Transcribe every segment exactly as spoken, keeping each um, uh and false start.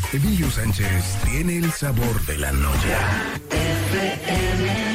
Emilio Sánchez tiene el sabor de la noche. F M.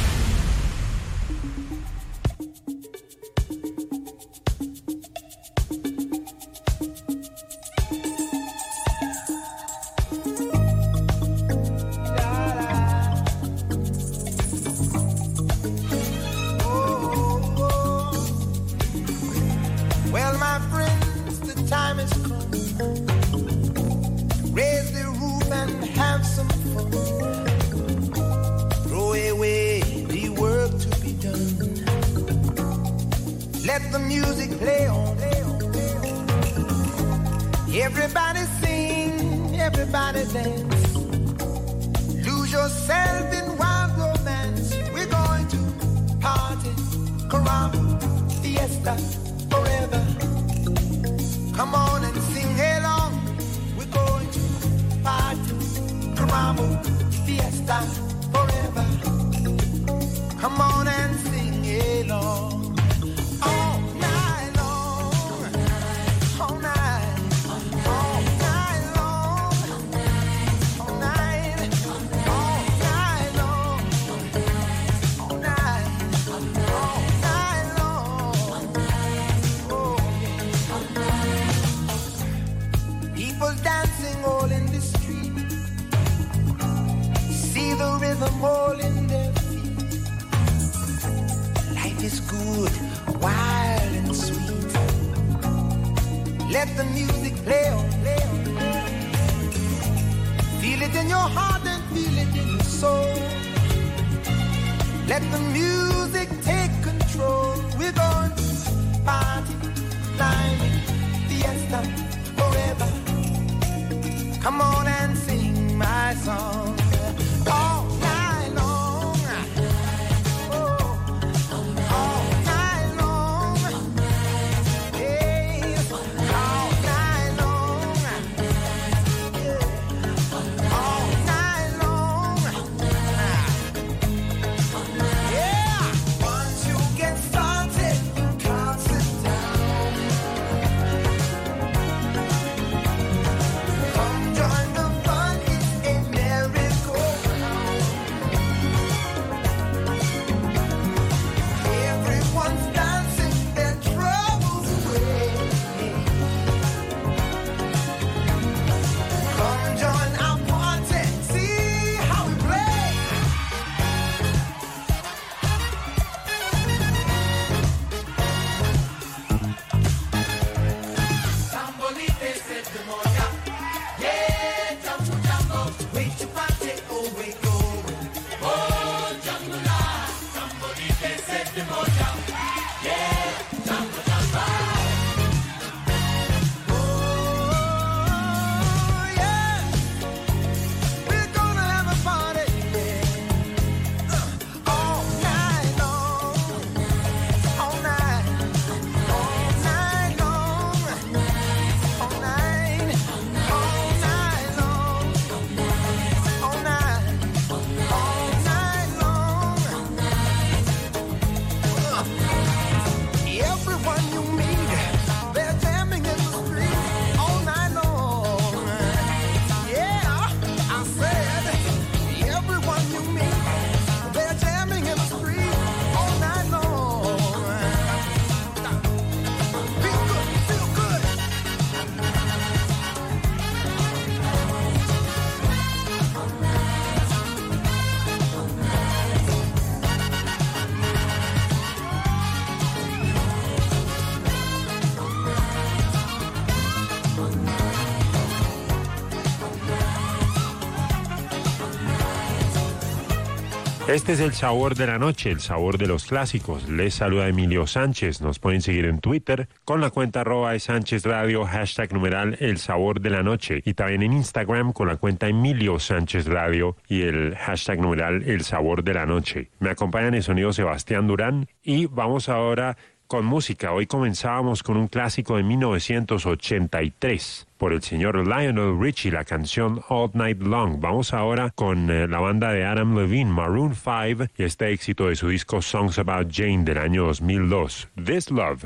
Este es el sabor de la noche, el sabor de los clásicos. Les saluda Emilio Sánchez. Nos pueden seguir en Twitter con la cuenta arroba de Sánchez Radio, hashtag numeral el sabor de la noche. Y también en Instagram con la cuenta Emilio Sánchez Radio y el hashtag numeral el sabor de la noche. Me acompaña en el sonido Sebastián Durán y vamos ahora con música. Hoy comenzábamos con un clásico de mil novecientos ochenta y tres por el señor Lionel Richie, la canción All Night Long. Vamos ahora con eh, la banda de Adam Levine, Maroon five, y este éxito de su disco Songs About Jane del año dos mil dos, This Love.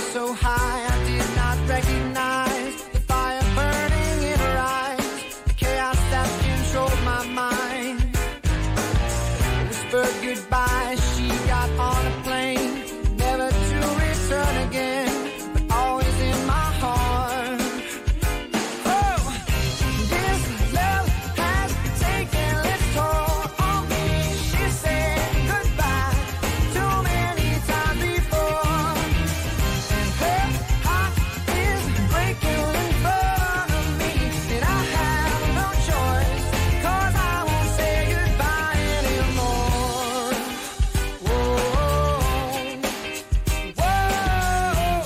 so high I did not recognize the fire burning in her eyes, the chaos that controlled my mind. Whispered goodbye, she got on a plane, never to return again, but always in my heart. Oh, this love has taken its toll on me. She said goodbye too many times before, and her heart is breaking in front of me, and I have no choice, 'cause I won't say goodbye anymore. Whoa, whoa,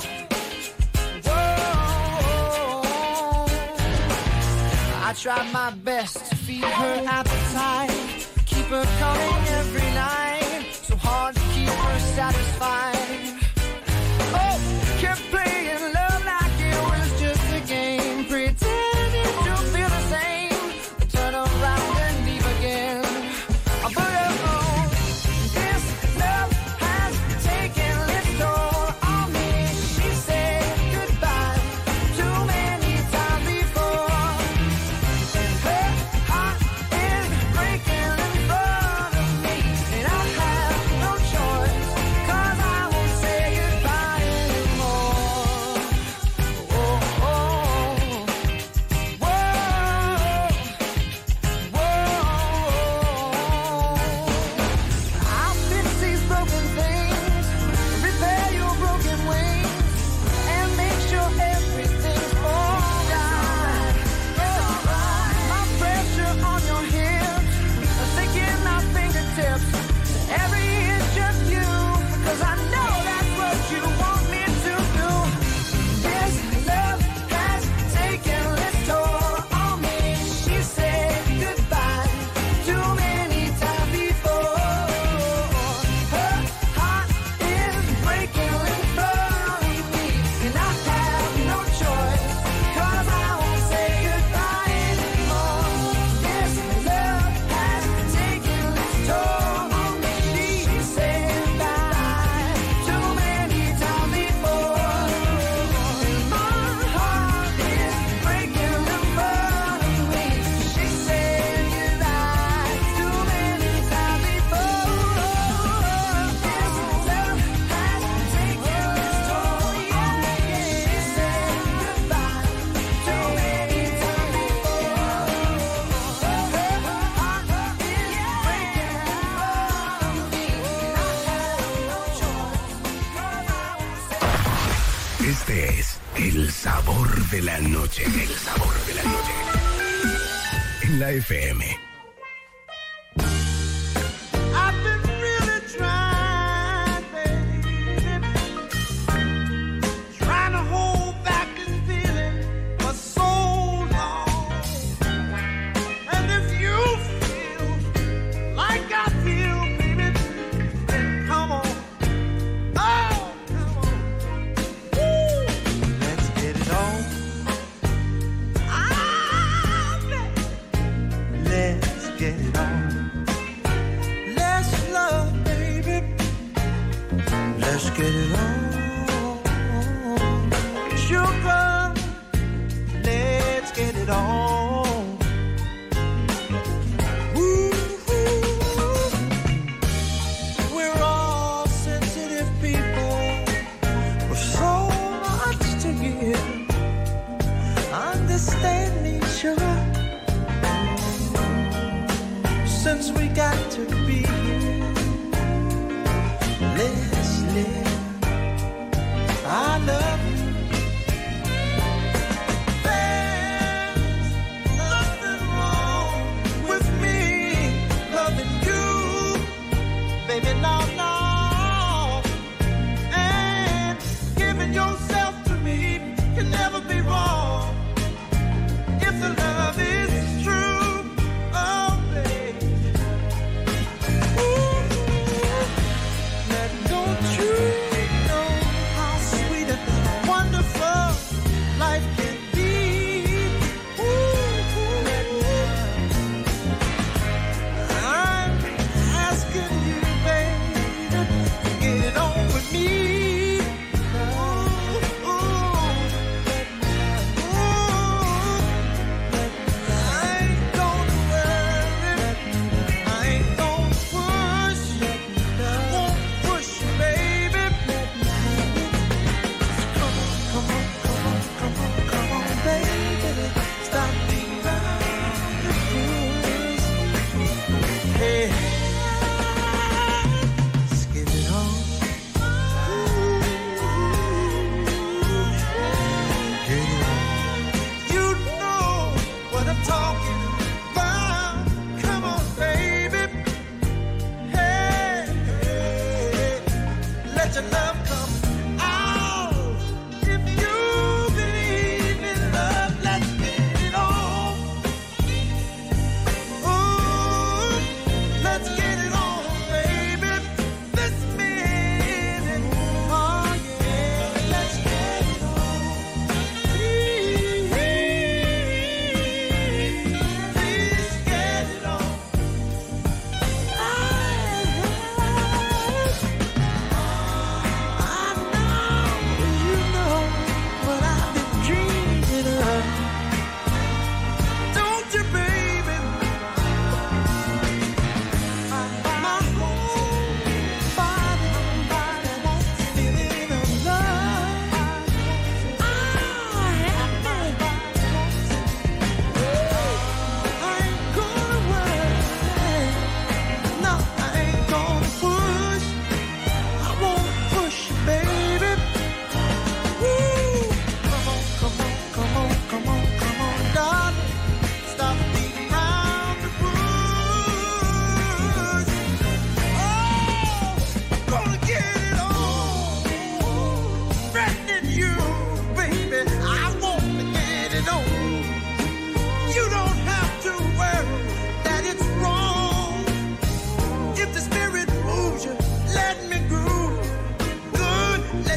whoa. I tried my best to feed her appetite, keep her coming every night, so hard to keep her satisfied. Oh, kept playing love like it was just a game, pretending to feel the same, turn around and leave again. I put her on. This love has taken its toll on me. She said goodbye too many times before, and her heart is breaking in front of me, and I have no choice, 'cause I won't say goodbye anymore. Oh, oh, whoa, whoa. I'll fix these broken things, repair your broken wings, and make sure everything's alright. My pressure on your hips, thinking my fingertips, every is just you, 'cause I know that's what you want me to do. This love has taken its toll on me. She said goodbye too many times before. Her heart is breaking in front of me, and I have no choice, 'cause I won't say goodbye anymore. This love has taken its toll on me. She said goodbye too many times before, and my heart is breaking in front of me. She said goodbye too many times before. This love has taken its toll on me. She said goodbye too many times before. Her heart is breaking in front of me, and I have no choice, 'cause I won't say. Este es el sabor de la noche. El sabor de la noche. En la F M. I've been really trying, baby, trying to hold back this feeling for so long. And if you feel like I feel, baby, then come on. Oh, come on. Woo. Let's get it on. Ah, baby. Let's get it on. Let's love, baby. Let's get it on. Sugar, let's get it on. Ooh, we're all sensitive people with so much to give. Understand me, sugar, since we got to be here. Let's live. I love you. There's nothing wrong with me loving you, baby, no, no. And giving yourself to me can never be wrong if the love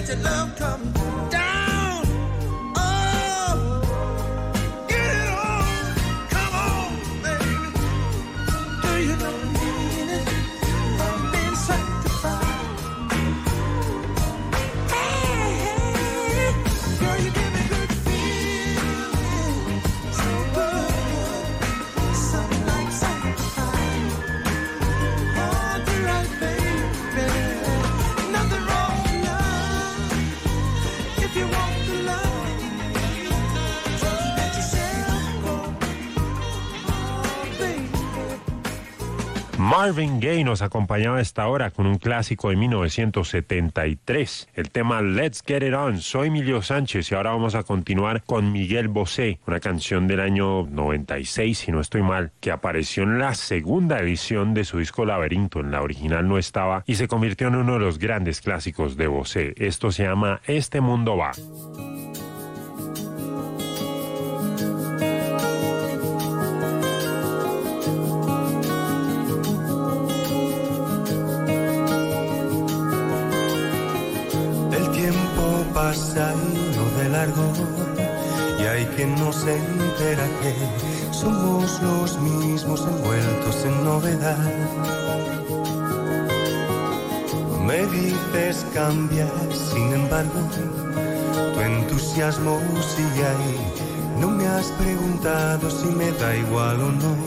let your love come down. Oh, get it on. Come on, baby. Do you know the meaning of being sanctified? Hey, hey, girl, you give me good feeling. So good, something like sanctified. Oh, do right, baby. Nothing wrong with love. If you want the love, just let yourself go. Oh, baby. Marvin Gaye nos acompañaba a esta hora con un clásico de mil novecientos setenta y tres, el tema Let's Get It On. Soy Emilio Sánchez y ahora vamos a continuar con Miguel Bosé, una canción del año noventa y seis, si no estoy mal, que apareció en la segunda edición de su disco Laberinto. En la original no estaba y se convirtió en uno de los grandes clásicos de Bosé. Esto se llama Este Mundo Va. El tiempo pasa y no de largo, y hay quien no se entera que somos los mismos envueltos en novedad. Me dices cambiar, sin embargo, tu entusiasmo sigue ahí. No me has preguntado si me da igual o no.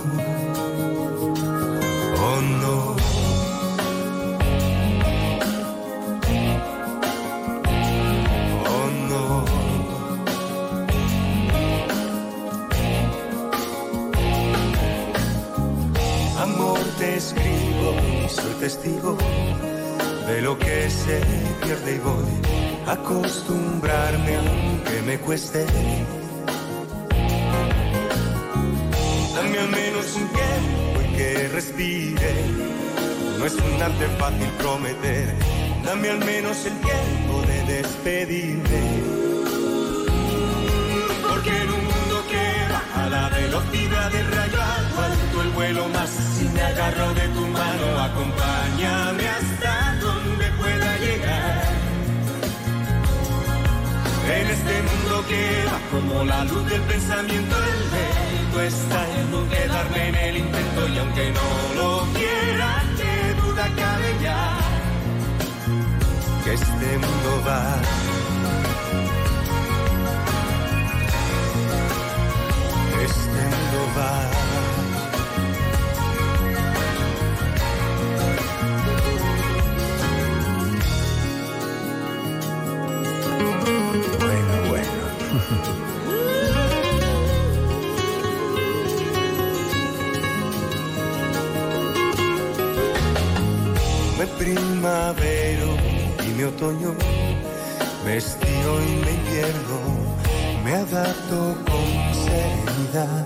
Oh no. Oh no. Amor, te escribo y soy testigo de lo que se pierde y voy a acostumbrarme aunque me cueste. Dame al menos un tiempo y que respire. No es un arte fácil prometer. Dame al menos el tiempo de despedirme. Porque en un mundo que va a la velocidad del rayo alto el vuelo más. Si me agarro de tu mano, acompáñame hasta donde pueda llegar. En este mundo que va como la luz del pensamiento, el mérito está en no quedarme en el intento. Y aunque no lo quiera, qué duda cabe ya, que este mundo va. Este mundo va. Bueno, bueno. Me primavero y mi otoño, me estío y me invierno, me adapto con serenidad.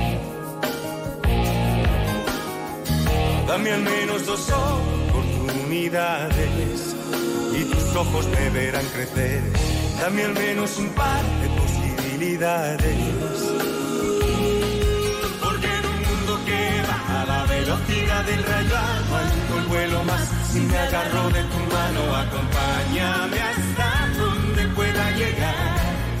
Dame al menos dos oportunidades y tus ojos me verán crecer. Dame al menos un par de posibilidades. Porque en un mundo que va a la velocidad del rayo alto el vuelo más. Si me agarro de tu mano, acompáñame hasta donde pueda llegar.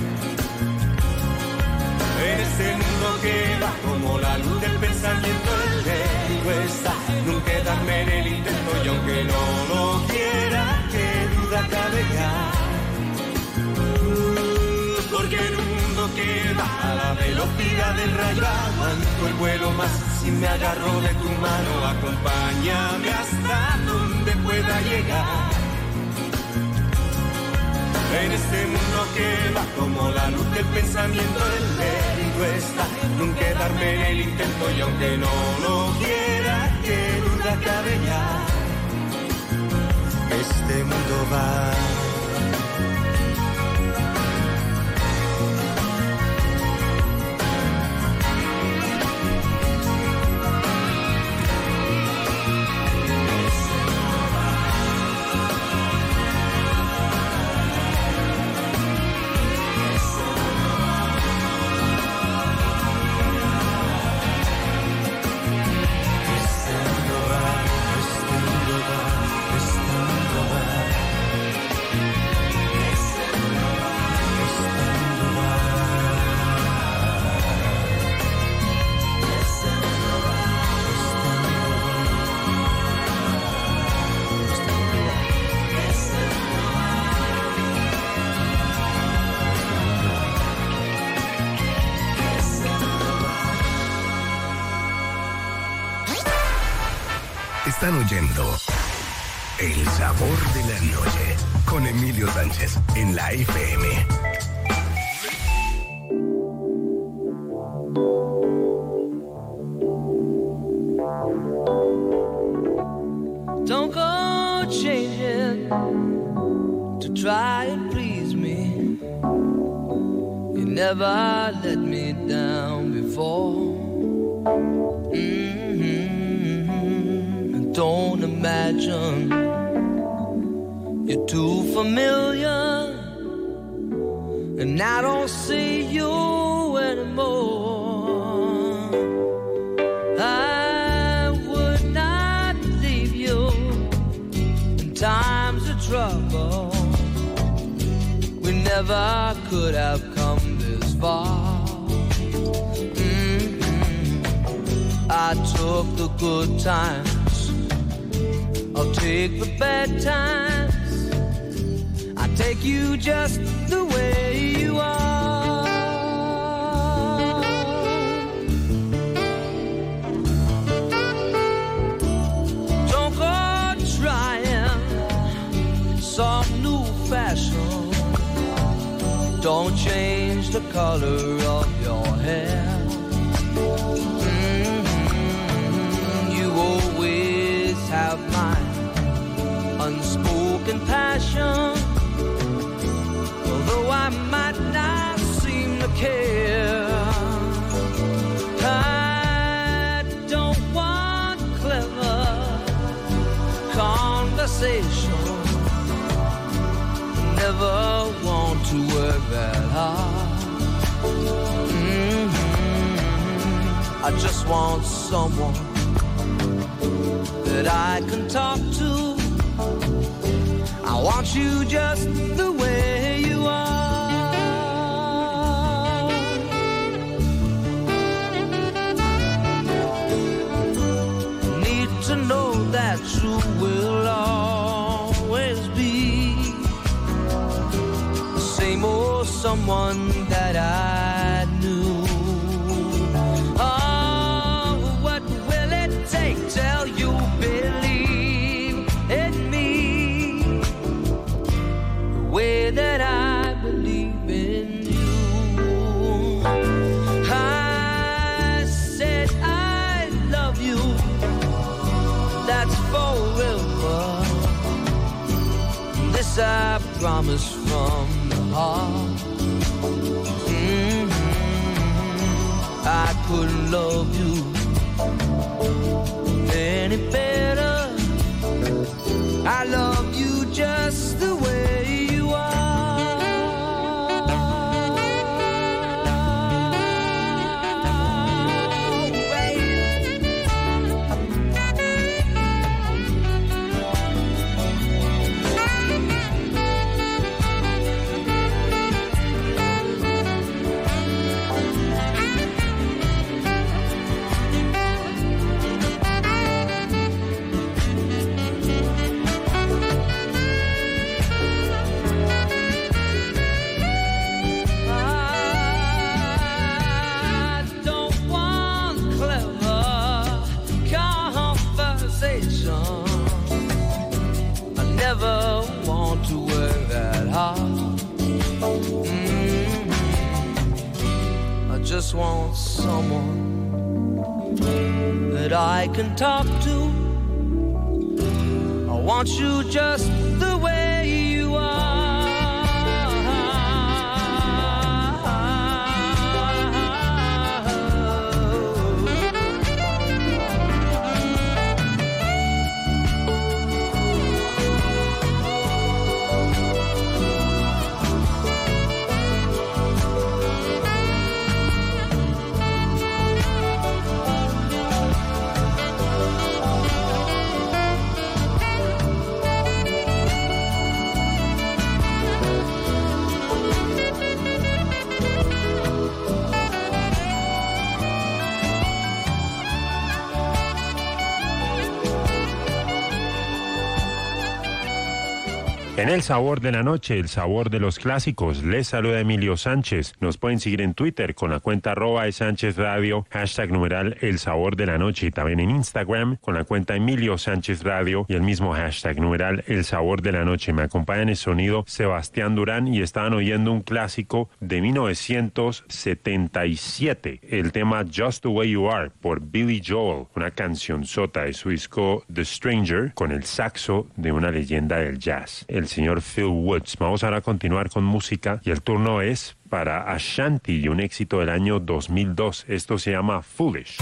En este mundo que va como la luz del pensamiento, el mérito está en no quedarme en el intento. Y aunque no lo quiera, qué duda cabe ya. Porque en un mundo que va a la velocidad del rayo aguanto el vuelo más. Si me agarro de tu mano, acompáñame hasta donde pueda llegar. En este mundo que va como la luz del pensamiento, el mérito está en no quedarme en el intento. Y aunque no lo quiera, qué duda cabe ya, este mundo va. Están oyendo El Sabor de la Noche con Emilio Sánchez en la F M. Don't go changing to try and please me. You never let me down before. Mm-hmm. Don't imagine you're too familiar, and I don't see you anymore. I would not leave you in times of trouble. We never could have come this far. Mm-hmm. I took the good times, I'll take the bad times. I take you just the way you are. Don't go trying some new fashion. Don't change the color of your hair. Mm-hmm. You always have my unspoken passion. Although I might not seem to care, I don't want clever conversation. Never want to work that hard. Mm-hmm. I just want someone that I can talk to. I want you just the way you are. Need to know that you will always be the same old someone that I knew. Oh, what will it take till you believe in me the way that I believe in you? I said I love you, that's forever. This I promise from the heart. Mm-hmm. I couldn't love you any better. I love you just the way you are. I don't want clever conversation. I never want to work that hard. Mm-hmm. I just want someone that I can talk to. I want you just the way you are. El sabor de la noche, el sabor de los clásicos. Les saluda Emilio Sánchez. Nos pueden seguir en Twitter con la cuenta arroba de Sánchez Radio, hashtag numeral el sabor de la noche, y también en Instagram con la cuenta Emilio Sánchez Radio y el mismo hashtag numeral el sabor de la noche. Me acompaña en el sonido Sebastián Durán y estaban oyendo un clásico de mil novecientos setenta y siete, el tema Just the Way You Are por Billy Joel, una cancionzota de su disco The Stranger con el saxo de una leyenda del jazz, el señor Phil Woods. Vamos ahora a continuar con música y el turno es para Ashanti y un éxito del año dos mil dos. Esto se llama Foolish.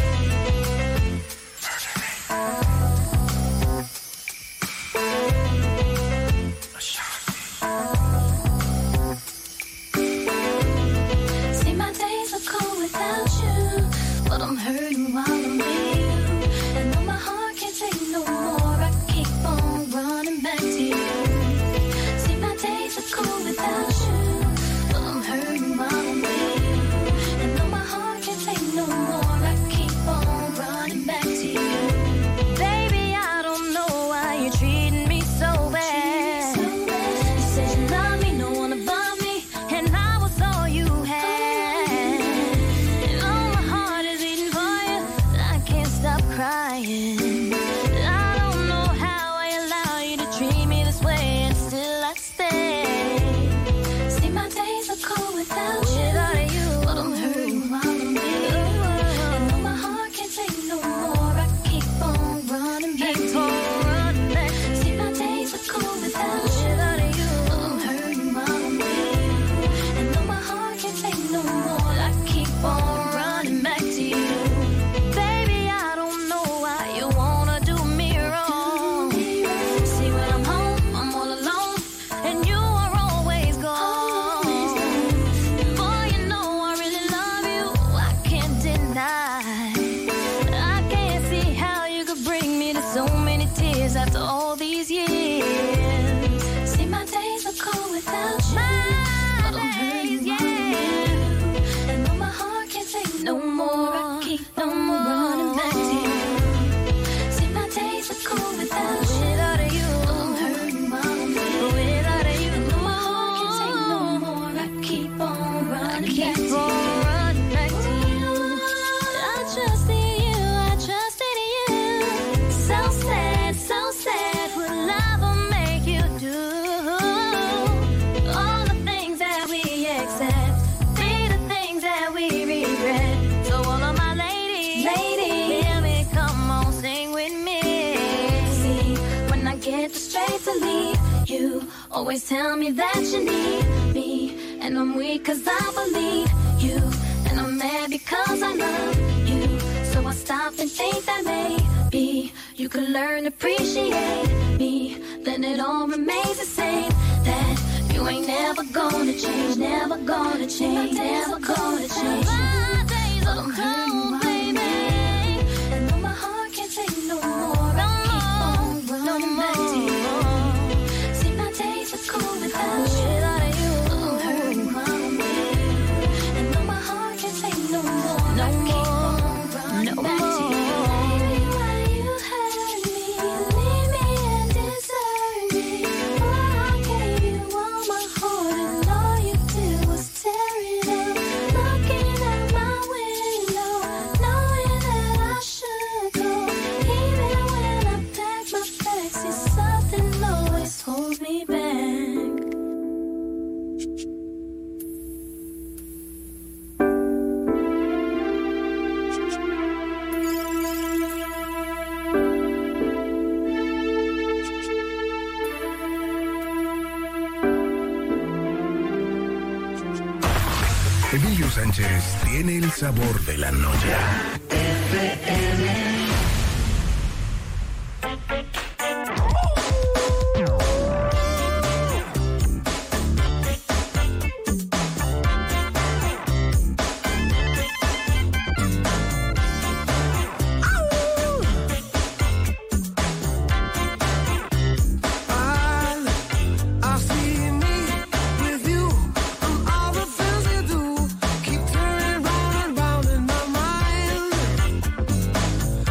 Always tell me that you need me, and I'm weak cause I believe you, and I'm mad because I love you. So I stop and think that maybe you could learn to appreciate me. Then it all remains the same, that you ain't never gonna change, never gonna change, never gonna change. My days are cold, baby, and though my heart can't take no more, I keep on running back to you. Cool without you, I'm hurting while I'm with you, and though my heart can't take no more, no I keep on running no back more. To you. Baby, why you hurt me, leave me and desert me? Why I gave you all my heart and all you did was tear it up. Looking out my window, knowing that I should go, even when I pack my bags, see something always holds me back. Emilio Sánchez tiene el sabor de la noche. F M. Keep turning round and round in my mind.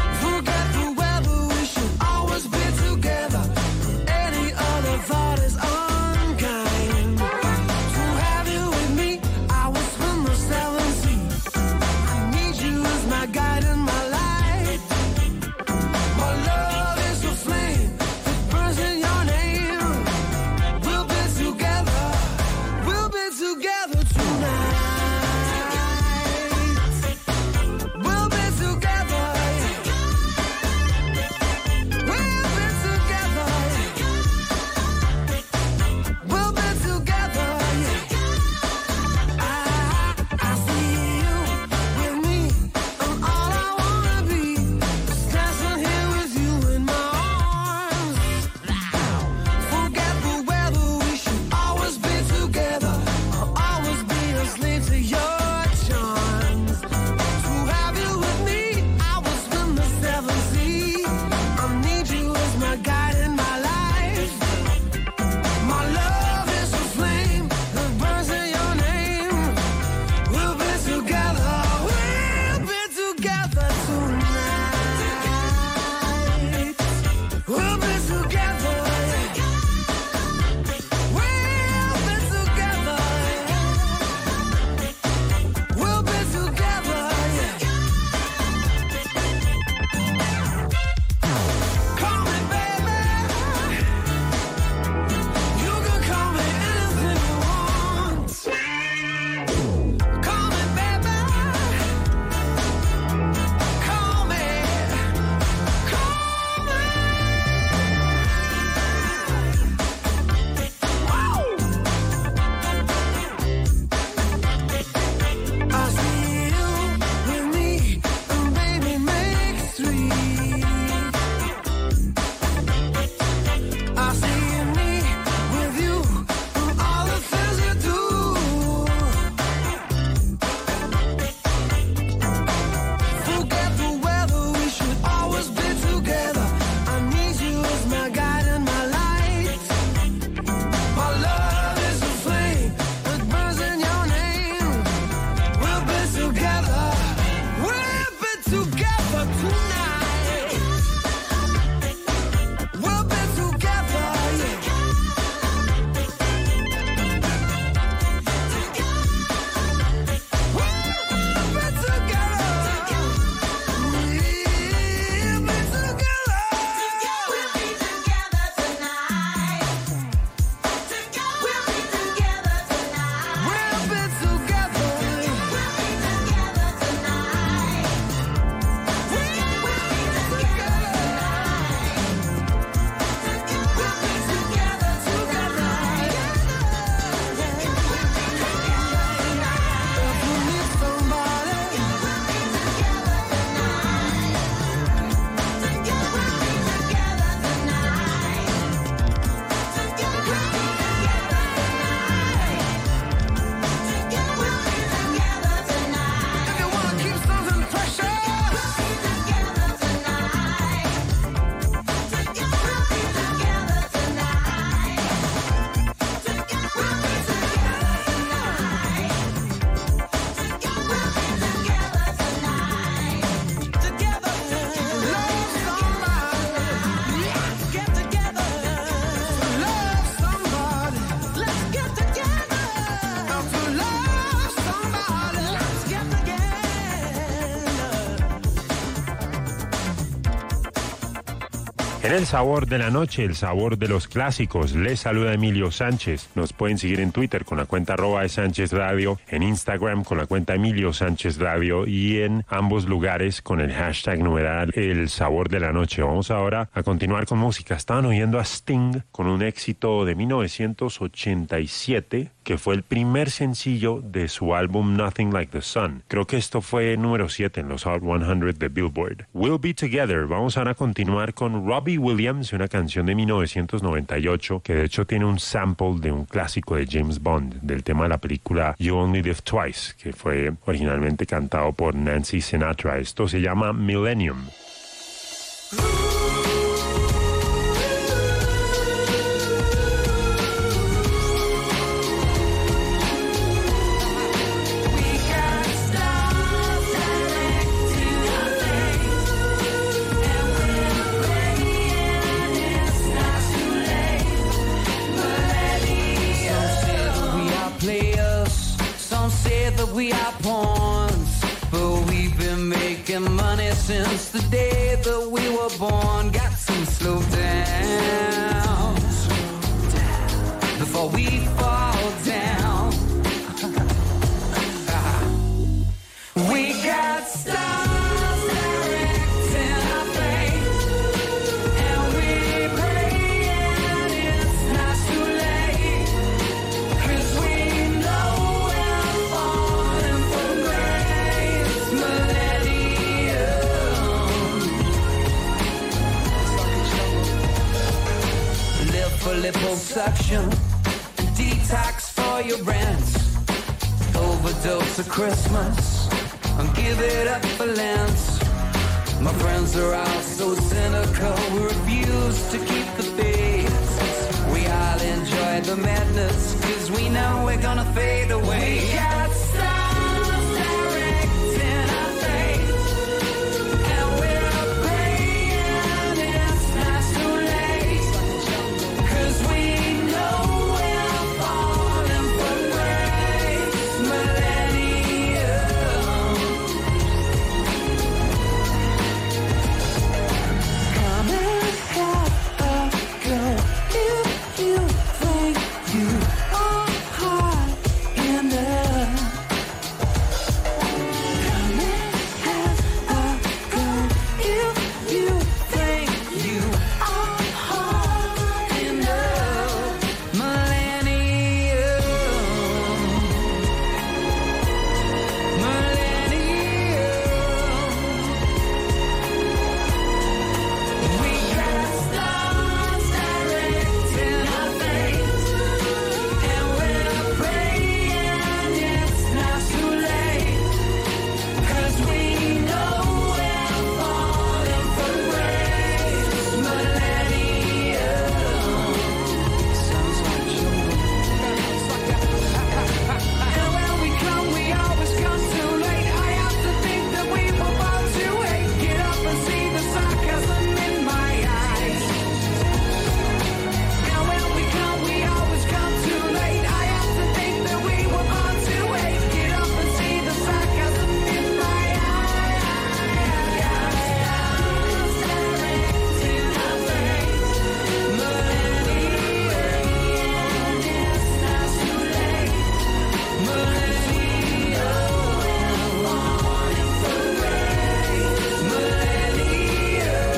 En el sabor de la noche, el sabor de los clásicos, les saluda Emilio Sánchez. Nos pueden seguir en Twitter con la cuenta arroba de Sánchez Radio, en Instagram con la cuenta Emilio Sánchez Radio y en ambos lugares con el hashtag numeral el sabor de la noche. Vamos ahora a continuar con música. Estaban oyendo a Sting con un éxito de mil novecientos ochenta y siete que fue el primer sencillo de su álbum Nothing Like the Sun. Creo que esto fue número siete en los Hot cien de Billboard. We'll Be Together. Vamos ahora a continuar con Robbie Williams, una canción de mil novecientos noventa y ocho que de hecho tiene un sample de un clásico de James Bond, del tema de la película You Only Live Twice, que fue originalmente cantado por Nancy Sinatra. Esto se llama Millennium. We are pawns, but we've been making money since the day that we were born. Got to slow down before we fall down. We got stars directing our fate, and we praying it's not too late, 'cause we know for liposuction, detox for your rent, overdose of Christmas, and give it up for Lent. My friends are all so cynical, we refuse to keep the faith. We all enjoy the madness, 'cause we know we're gonna fade away. We got stars directing our fate, and we're praying it's not too late, 'cause we know we're falling from grace. Millennium. Come and have a go if you think you are hot enough. Come and have a go if you think you are hot enough. Millennium. Millennium. We got stars directing our fate, and we're praying it's not too late, 'cause we know we're falling from grace. Millennium. Sounds like and when we come, we always come too late. I have to think that we were born to hate. Get up and see the sarcasm in my eyes. And when we come, we always come too late. I have to think that we were born to hate. Get up and see the sarcasm in my eyes. Directing our fate. Millennium. It's not too late. Millennium. We're falling from grace. Millennium.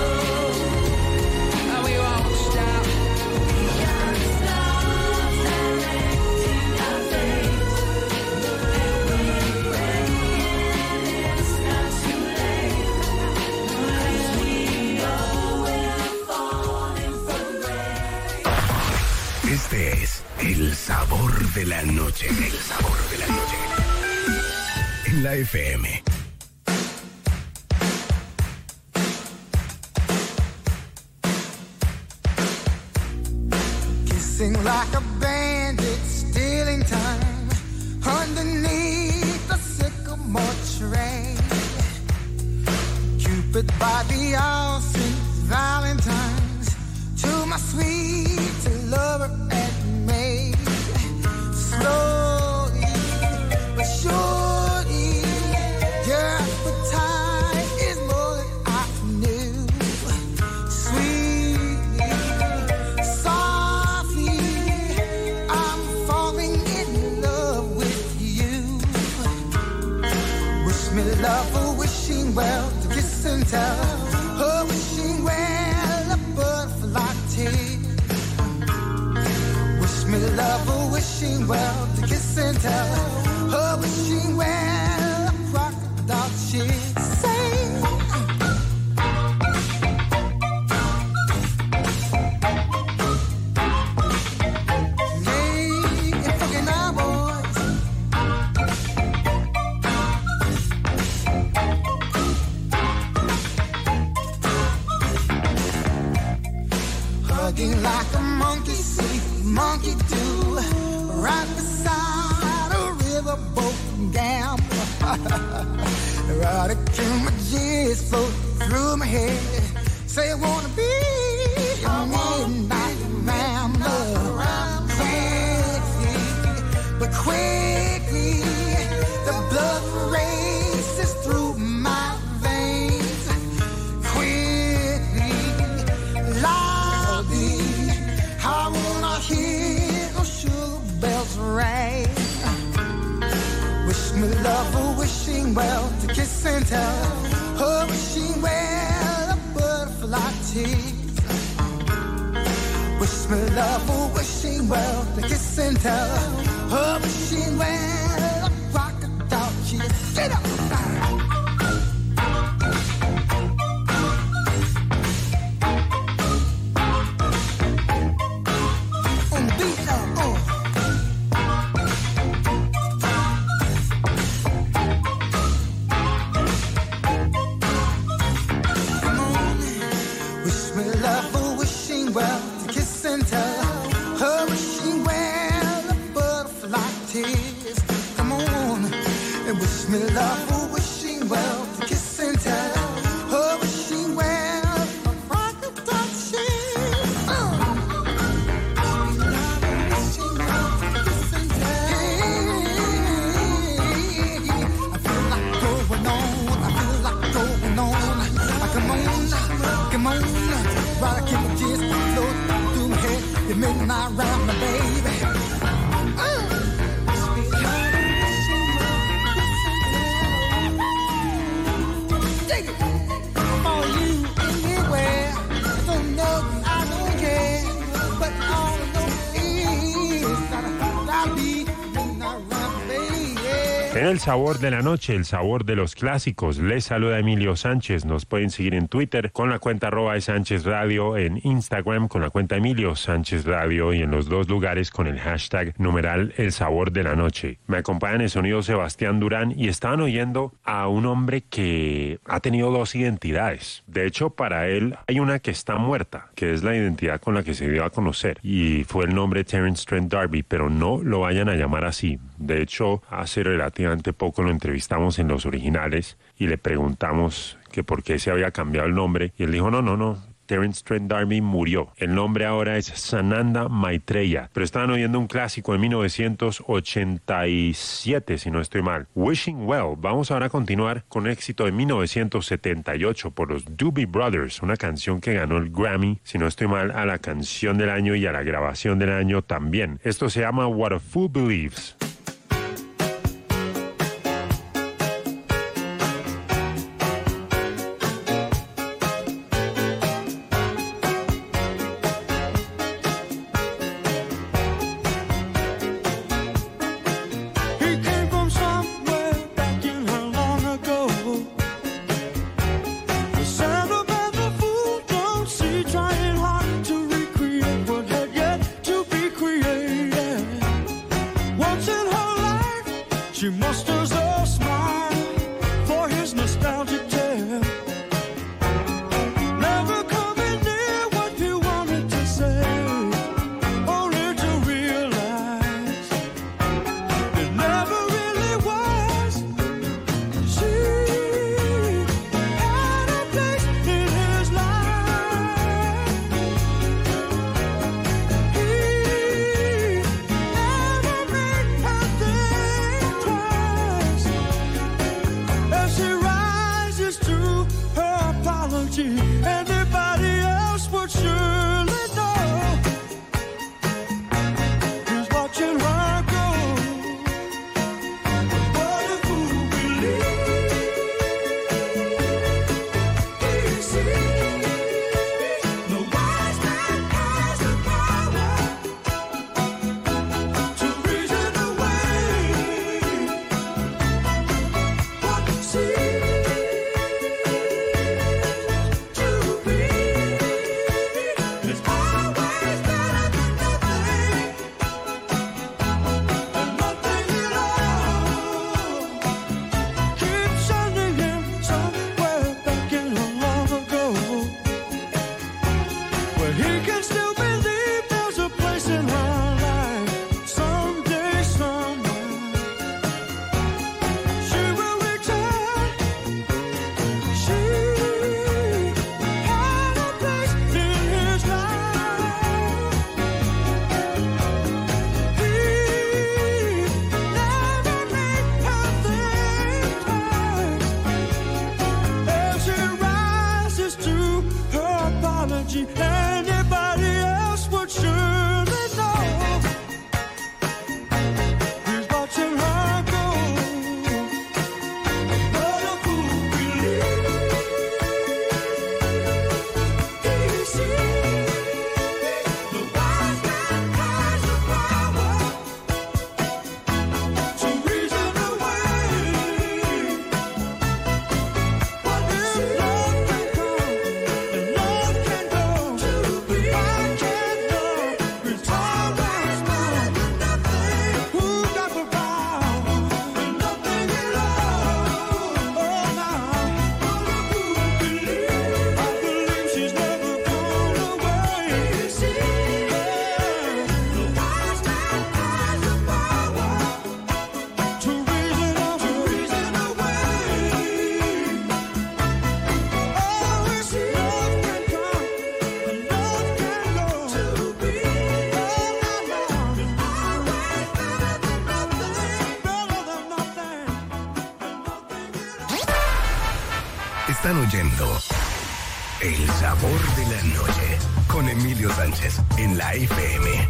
And we won't stop. We got stars directing our fate, and we're praying it's not too late, 'cause we know we're falling from grace. Este es el sabor de la noche. El sabor de la noche. En la F M. Kissing like a bandit, stealing time underneath the sycamore tree. Cupid by the all saints Valentine's, to my sweet lover and maid. Slowly but surely, just the time is more than I knew. Sweet lover, wishing well to kiss and tell. Oh, wishing well a butterfly tear. Wish me lover, wishing well to kiss and tell. Oh, wishing well a crocodile tear. Say. Like a monkey see, monkey do, right beside a riverboat gambler. Right till my G's float through my head. Say I wanna be a midnight rambler. Quickly, but quickly, the blood races through my veins. Quickly, loudly, I wanna hear those sugar bells ring. Wish me love, wishing well to kiss and tell. Oh, wishing well a butterfly tease. Wish me love, wishing well to kiss and tell. Oh, wishing well a crocodile cheese. Get up! Me love, wishing well to kiss and tell. Oh, wishing well a crocodile cheese. Oh. Me love, wishing well to kiss and tell. I feel like going on. I feel like going on. I come on, come on. While I keep my tears float through my head, the midnight round my baby. Oh. En el sabor de la noche, el sabor de los clásicos, les saluda Emilio Sánchez. Nos pueden seguir en Twitter con la cuenta arroba de Sánchez Radio, en Instagram con la cuenta Emilio Sánchez Radio y en los dos lugares con el hashtag numeral el sabor de la noche. Me acompaña en el sonido Sebastián Durán y estaban oyendo a un hombre que ha tenido dos identidades. De hecho, para él hay una que está muerta, que es la identidad con la que se dio a conocer y fue el nombre Terence Trent D'Arby, pero no lo vayan a llamar así. De hecho, hace relativamente poco lo entrevistamos en los originales y le preguntamos que por qué se había cambiado el nombre y él dijo no, no, no, Terence Trent D'Arby murió. El nombre ahora es Sananda Maitreya, pero estaban oyendo un clásico de mil novecientos ochenta y siete, si no estoy mal, Wishing Well. Vamos ahora a continuar con un éxito de mil novecientos setenta y ocho por los Doobie Brothers, una canción que ganó el Grammy, si no estoy mal, a la canción del año y a la grabación del año también. Esto se llama What a Fool Believes. Están oyendo El Sabor de la Noche con Emilio Sánchez en la F M.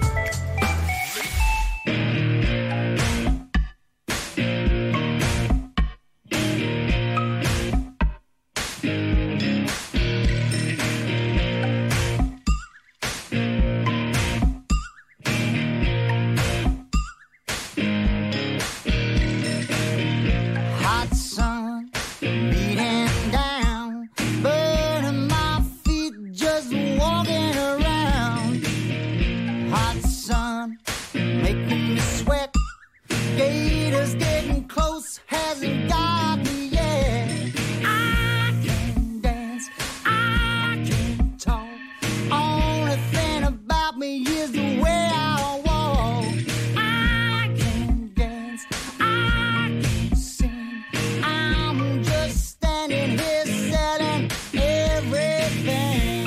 Hot sun beating down, burning my feet just walking around. Hot sun making me sweat. Gators getting close, hasn't got me yet. I can dance, I can talk. Only thing about me is the way I walk. I can dance, I can sing. I'm just standing here selling everything.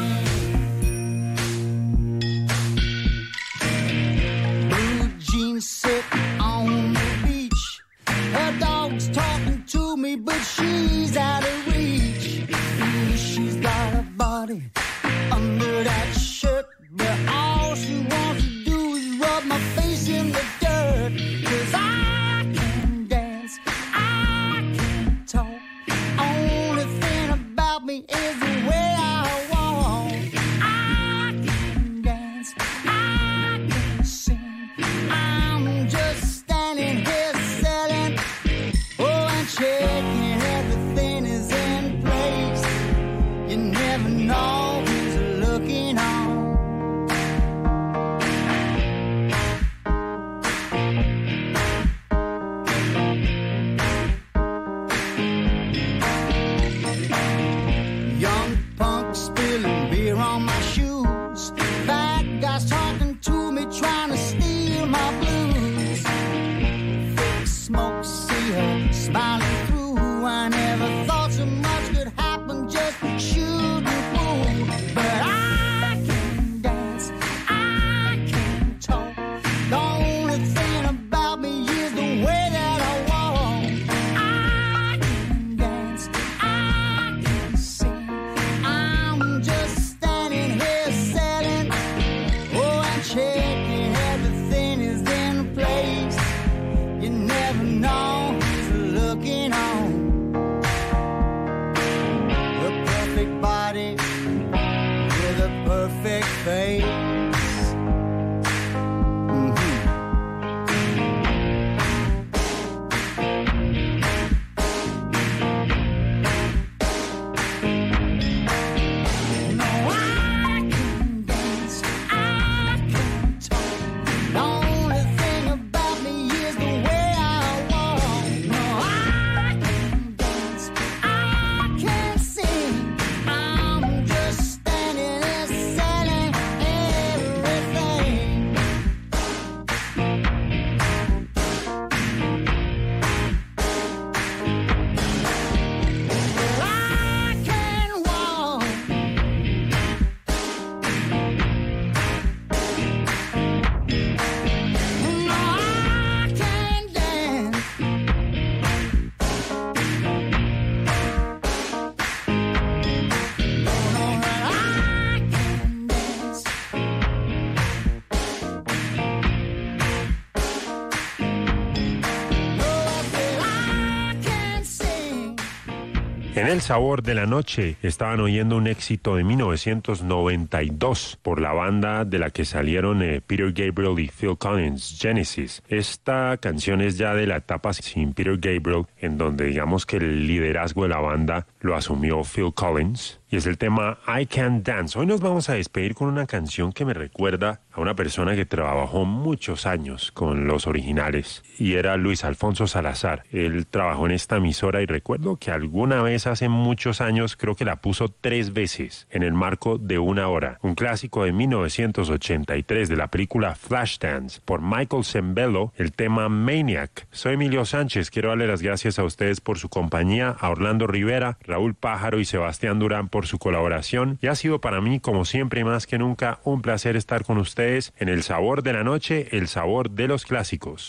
Blue jeans sit on the beach. Her dog's talking to me, but she's out of reach. Mm, She's got a body under that shirt, but all she wants to do is rub my face in the dirt. 'Cause I can dance, I can talk. Only thing about me is the way I walk. I can dance, I can sing. I'm just standing here selling, oh, and checking everything is in place. You never know who's looking on. Young punk spilling beer on my shoes. Bad guys talking to me, trying to steal my blues. Thick smoke, see her smiling through. I never thought so much could happen, just shooting through. But I can dance, I can talk. The only thing about me is the way that I walk. I can dance, I can sing. I'm just standing here selling, oh, and checking everything is in place. You never know who's looking on. The perfect body with a perfect face. Mhm. No, I can dance, I can talk. The only thing about me is the way I walk. No, I can dance, I can sing. I'm just standing there selling everything. I can walk. No, I can dance. No, I can dance. No, I can sing. En El Sabor de la Noche estaban oyendo un éxito de mil novecientos noventa y dos por la banda de la que salieron eh, Peter Gabriel y Phil Collins, Genesis. Esta canción es ya de la etapa sin Peter Gabriel, en donde digamos que el liderazgo de la banda lo asumió Phil Collins, y es el tema I Can Dance. Hoy nos vamos a despedir con una canción que me recuerda a una persona que trabajó muchos años con los originales, y era Luis Alfonso Salazar. Él trabajó en esta emisora y recuerdo que alguna vez hace muchos años, creo que la puso tres veces en el marco de una hora. Un clásico de mil novecientos ochenta y tres de la película Flashdance por Michael Sembello, el tema Maniac. Soy Emilio Sánchez, quiero darle las gracias a ustedes por su compañía, a Orlando Rivera, Raúl Pájaro y Sebastián Durán por su colaboración, y ha sido para mí, como siempre y más que nunca, un placer estar con ustedes en El Sabor de la Noche, el sabor de los clásicos.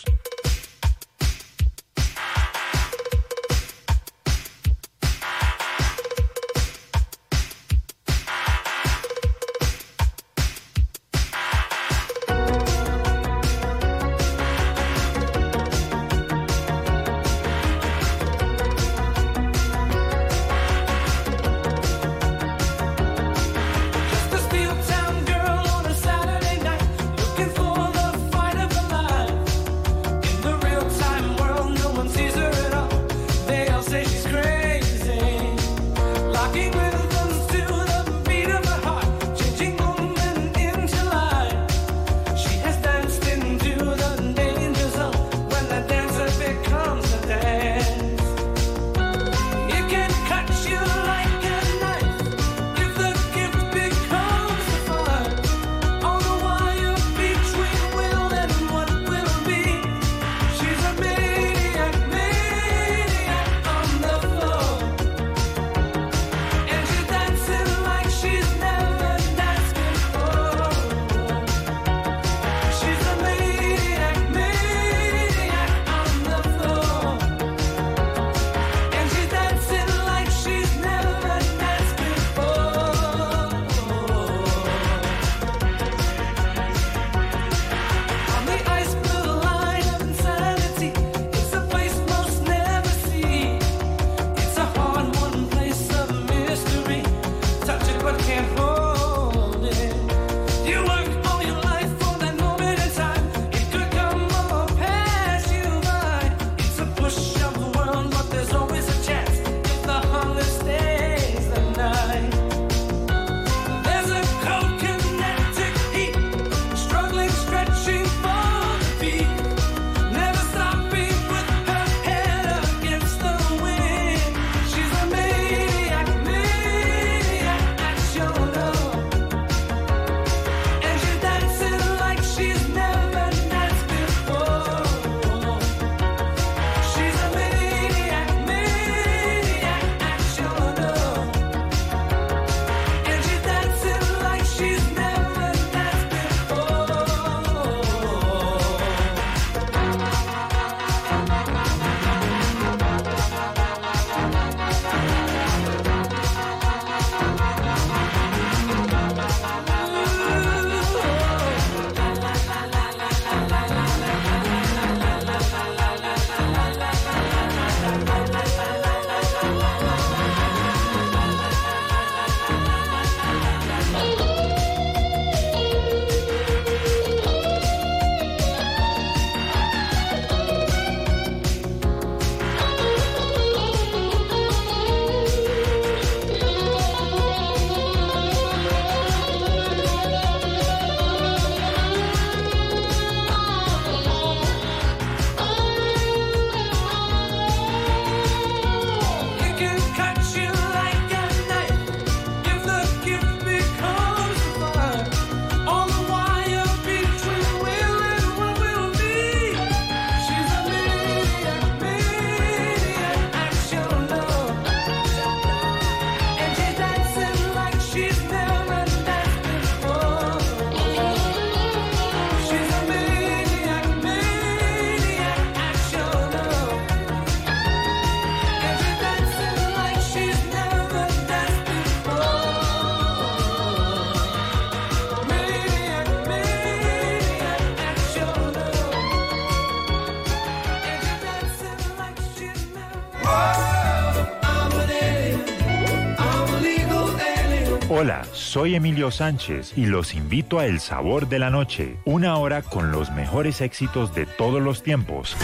Hola, soy Emilio Sánchez y los invito a El Sabor de la Noche, una hora con los mejores éxitos de todos los tiempos.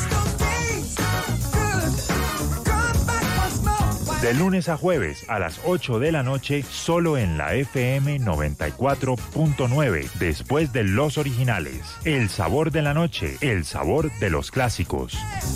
De lunes a jueves a las ocho de la noche, solo en la F M noventa y cuatro punto nueve, después de los originales. El Sabor de la Noche, el sabor de los clásicos.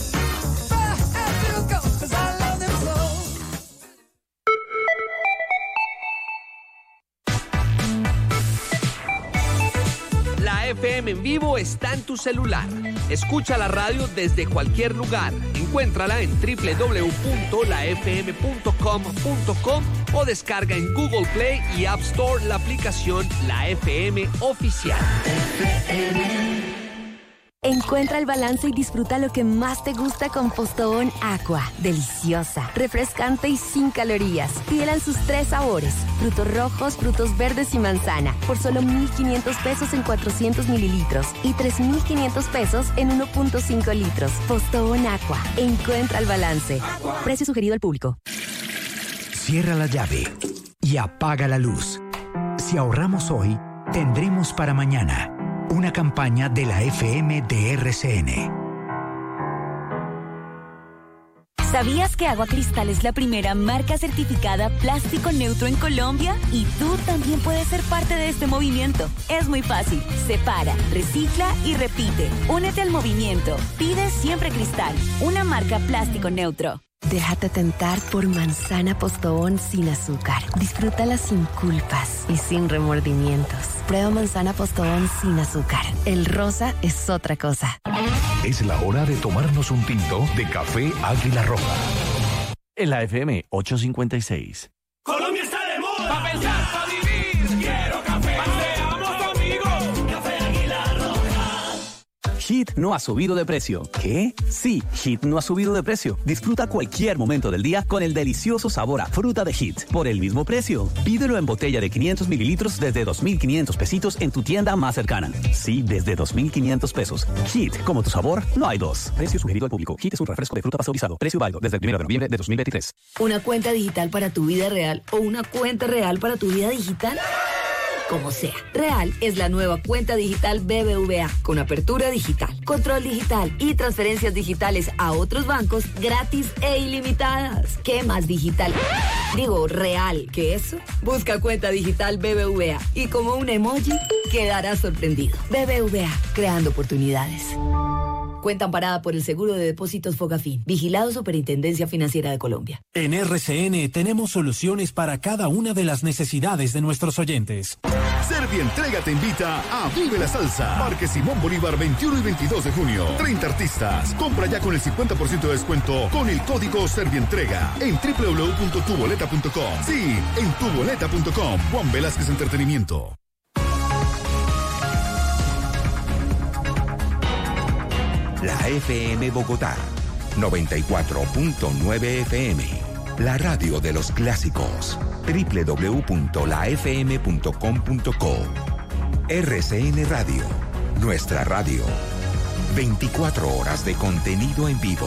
F M en vivo está en tu celular. Escucha la radio desde cualquier lugar. Encuéntrala en doble u doble u doble u punto la f m punto com punto com o descarga en Google Play y App Store la aplicación La F M Oficial. Encuentra el balance y disfruta lo que más te gusta con Postobón Aqua. Deliciosa, refrescante y sin calorías. Pídela en sus tres sabores: frutos rojos, frutos verdes y manzana. Por solo mil quinientos pesos en cuatrocientos mililitros y tres mil quinientos pesos en uno punto cinco litros. Postobón Aqua. Encuentra el balance. Precio sugerido al público. Cierra la llave y apaga la luz. Si ahorramos hoy, tendremos para mañana. Una campaña de la F M de R C N. ¿Sabías que Agua Cristal es la primera marca certificada plástico neutro en Colombia? Y tú también puedes ser parte de este movimiento. Es muy fácil. Separa, recicla y repite. Únete al movimiento. Pide siempre Cristal, una marca plástico neutro. Déjate tentar por manzana Postobón sin azúcar. Disfrútala sin culpas y sin remordimientos. Prueba manzana Postobón sin azúcar. El rosa es otra cosa. Es la hora de tomarnos un tinto de café Águila Roja. En la F M ochocientos cincuenta y seis. Colombia está de moda. Pa' pensar, pa' vivir. Quiero café. Seamos amigos. Café Águila Roja. Hit no ha subido de precio. ¿Qué? Sí, Hit no ha subido de precio. Disfruta cualquier momento del día con el delicioso sabor a fruta de Hit por el mismo precio. Pídelo en botella de quinientos mililitros desde dos mil quinientos pesitos en tu tienda más cercana. Sí, desde dos mil quinientos pesos. Hit, como tu sabor, no hay dos. Precio sugerido al público. Hit es un refresco de fruta pasteurizado. Precio válido desde el primero de noviembre de dos mil veintitrés. ¿Una cuenta digital para tu vida real o una cuenta real para tu vida digital? Como sea, Real es la nueva cuenta digital B B V A con apertura digital, control digital y transferencias digitales a otros bancos gratis e ilimitadas. ¿Qué más digital? Digo, real que eso. Busca cuenta digital B B V A y como un emoji quedarás sorprendido. B B V A, creando oportunidades. Cuenta amparada por el Seguro de Depósitos Fogafín. Vigilado Superintendencia Financiera de Colombia. En R C N tenemos soluciones para cada una de las necesidades de nuestros oyentes. Servientrega te invita a Vive la Salsa. Parque Simón Bolívar, veintiuno y veintidós de junio. treinta artistas. Compra ya con el cincuenta por ciento de descuento con el código Servientrega en doble u doble u doble u punto tu boleta punto com. Sí, en tu boleta punto com. Juan Velázquez Entretenimiento. La F M Bogotá, noventa y cuatro punto nueve F M. La radio de los clásicos. doble u doble u doble u punto la f m punto com punto co. R C N Radio, nuestra radio. veinticuatro horas de contenido en vivo.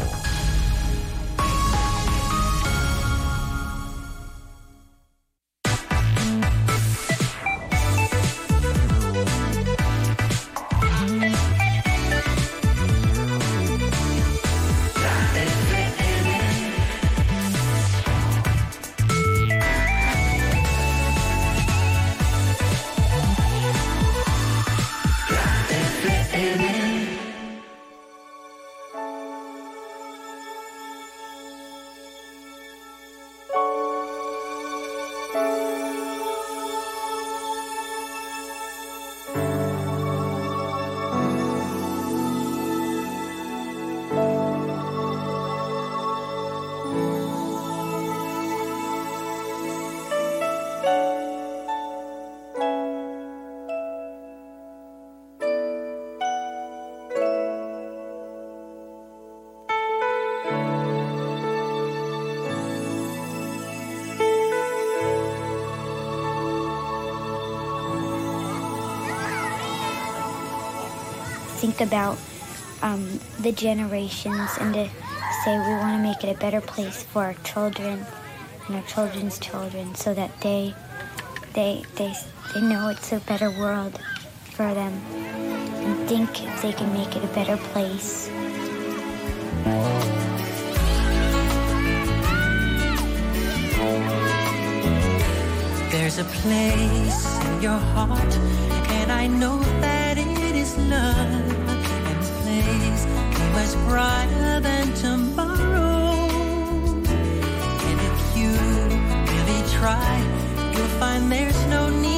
think about um, the generations and to say we want to make it a better place for our children and our children's children so that they they they they know it's a better world for them and think they can make it a better place. There's a place in your heart, and I know that it is love. And this place is much brighter than tomorrow. And if you really try, you'll find there's no need